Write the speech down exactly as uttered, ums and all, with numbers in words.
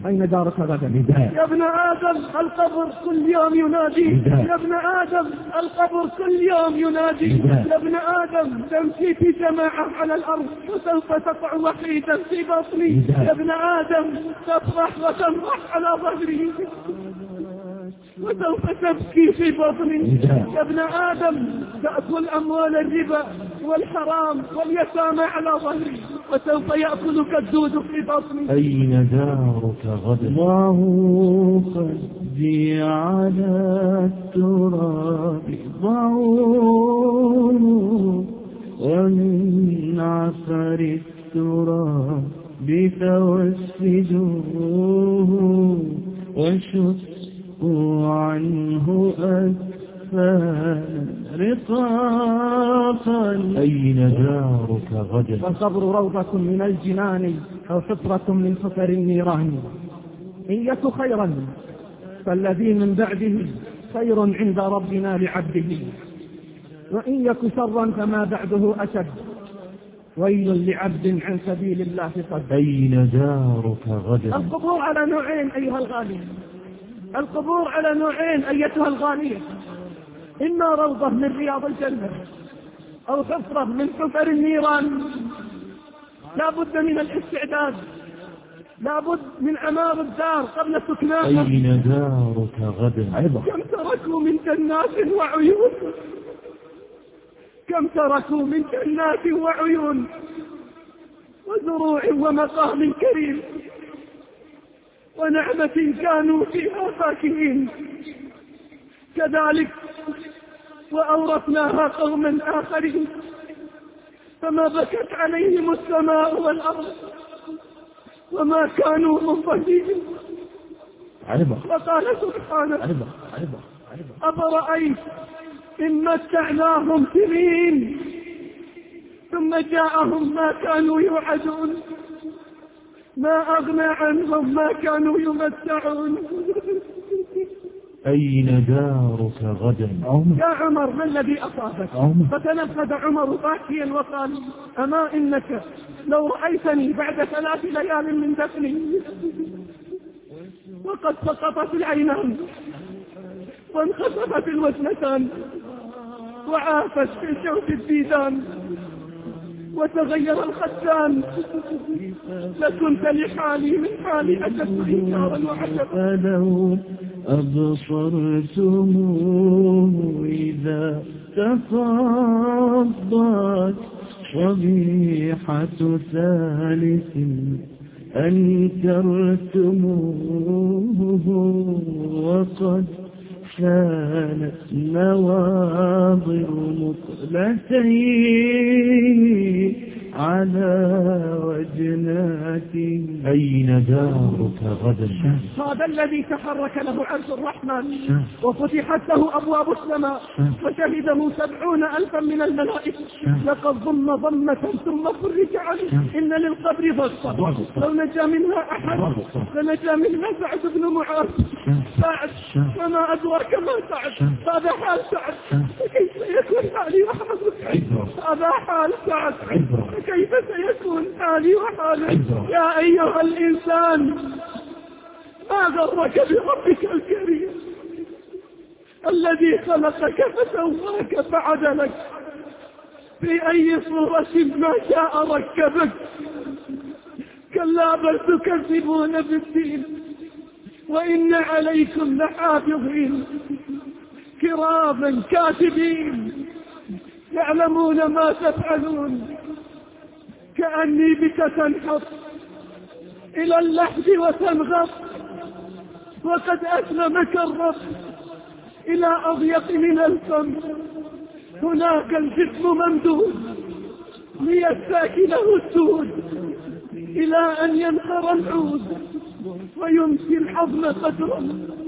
أين دارك غدا؟ نداء. يا ابن آدم القبر كل يوم ينادي. نداء. يا ابن آدم القبر كل يوم ينادي. نداء. يا ابن آدم تمشي في جماعة على الأرض وسوف تقع وحيدا في بطني. نداء. يا ابن آدم تفرح وتمرح على ظهري وسوف تبكي في بطني. نداء. يا ابن آدم تأكل أموال الربا والحرام واليتامى على ظهري وسوف يأكلك الدود في بطني. أين دارك غدا؟ الله خدي على التراب ضعوه ومن عفر التراب توسدوه وشقوا عنه أكفان رقاقا. أين دارك غدا؟ والقبر روضة من الجنان أو حفرة من حفر النيران. إن يك خيرا فالذي من بعده خير عند ربنا لعبده، وإن يك شرا فما بعده أشد. ويل لعبد عن سبيل الله صد. أين دارك غدا؟ القبور على نوعين أيها الغالي، القبور على نوعين أيتها الغالية، إما روضة من رياض الجنة أو حفرة من حفر النيران. لا بد من الاستعداد، لا بد من عمار الدار قبل سكناها. أين دارك غدا؟ عبر. كم تركوا من جنات وعيون، كم تركوا من جنات وعيون وزروع ومقام كريم ونعمة كانوا فيها فاكهين. كذلك وأورثناها قوما آخرين فما بكت عليهم السماء والأرض وما كانوا منظرين. عبر. وقال سبحانه عبر. عبر. عبر. أفرأيت إن متعناهم سنين ثم جاءهم ما كانوا يوعدون ما أغنى عنهم ما كانوا يمتعون. أين دارك غدا؟ يا عمر ما الذي أصابك؟ فتنفذ عمر باكيا وقال أما إنك لو رأيتني بعد ثلاث ليال من دفني وقد سقطت العينان وانخسفت الوجنتان وعافت في شوك الديدان وتغير الختان لكنت لحالي من حالي أشد إنكارا وعجبا. فلو أبصرتموه إذا تفضت صبيحة ثالث أنكرتموه وقد كانت نواظر مقلتين على وجناته. أين دارك غدا؟ هذا الذي تحرك له عرش الرحمن وفتحت له أبواب السماء وشهده سبعون ألفا من الملائكة. لقد ضم ضمة ثم فرج عليه. إن للقبر ضغطة لو نجا منها أحد لنجا منها سعد بن معاذ. سعد وما أدراك ما سعد. هذا حال سعد كيف سيكون حالي وحالك؟ هذا حال سعد كيف سيكون حالي وحالك؟ يا أيها الإنسان ما غرك بربك الكريم الذي خلقك فسواك فعدلك في أي صورة ما شاء ركبك. كلا بل تكذبون بالدين وإن عليكم لحافظين كراما كاتبين يعلمون ما تفعلون. كأني بك تنحط إلى اللحد وتنغط وقد أسلمك الرب إلى أضيق من الفم. هناك الجسم ممدود ليستاكله السود إلى أن ينخر العود ويمسي الحضن قدرا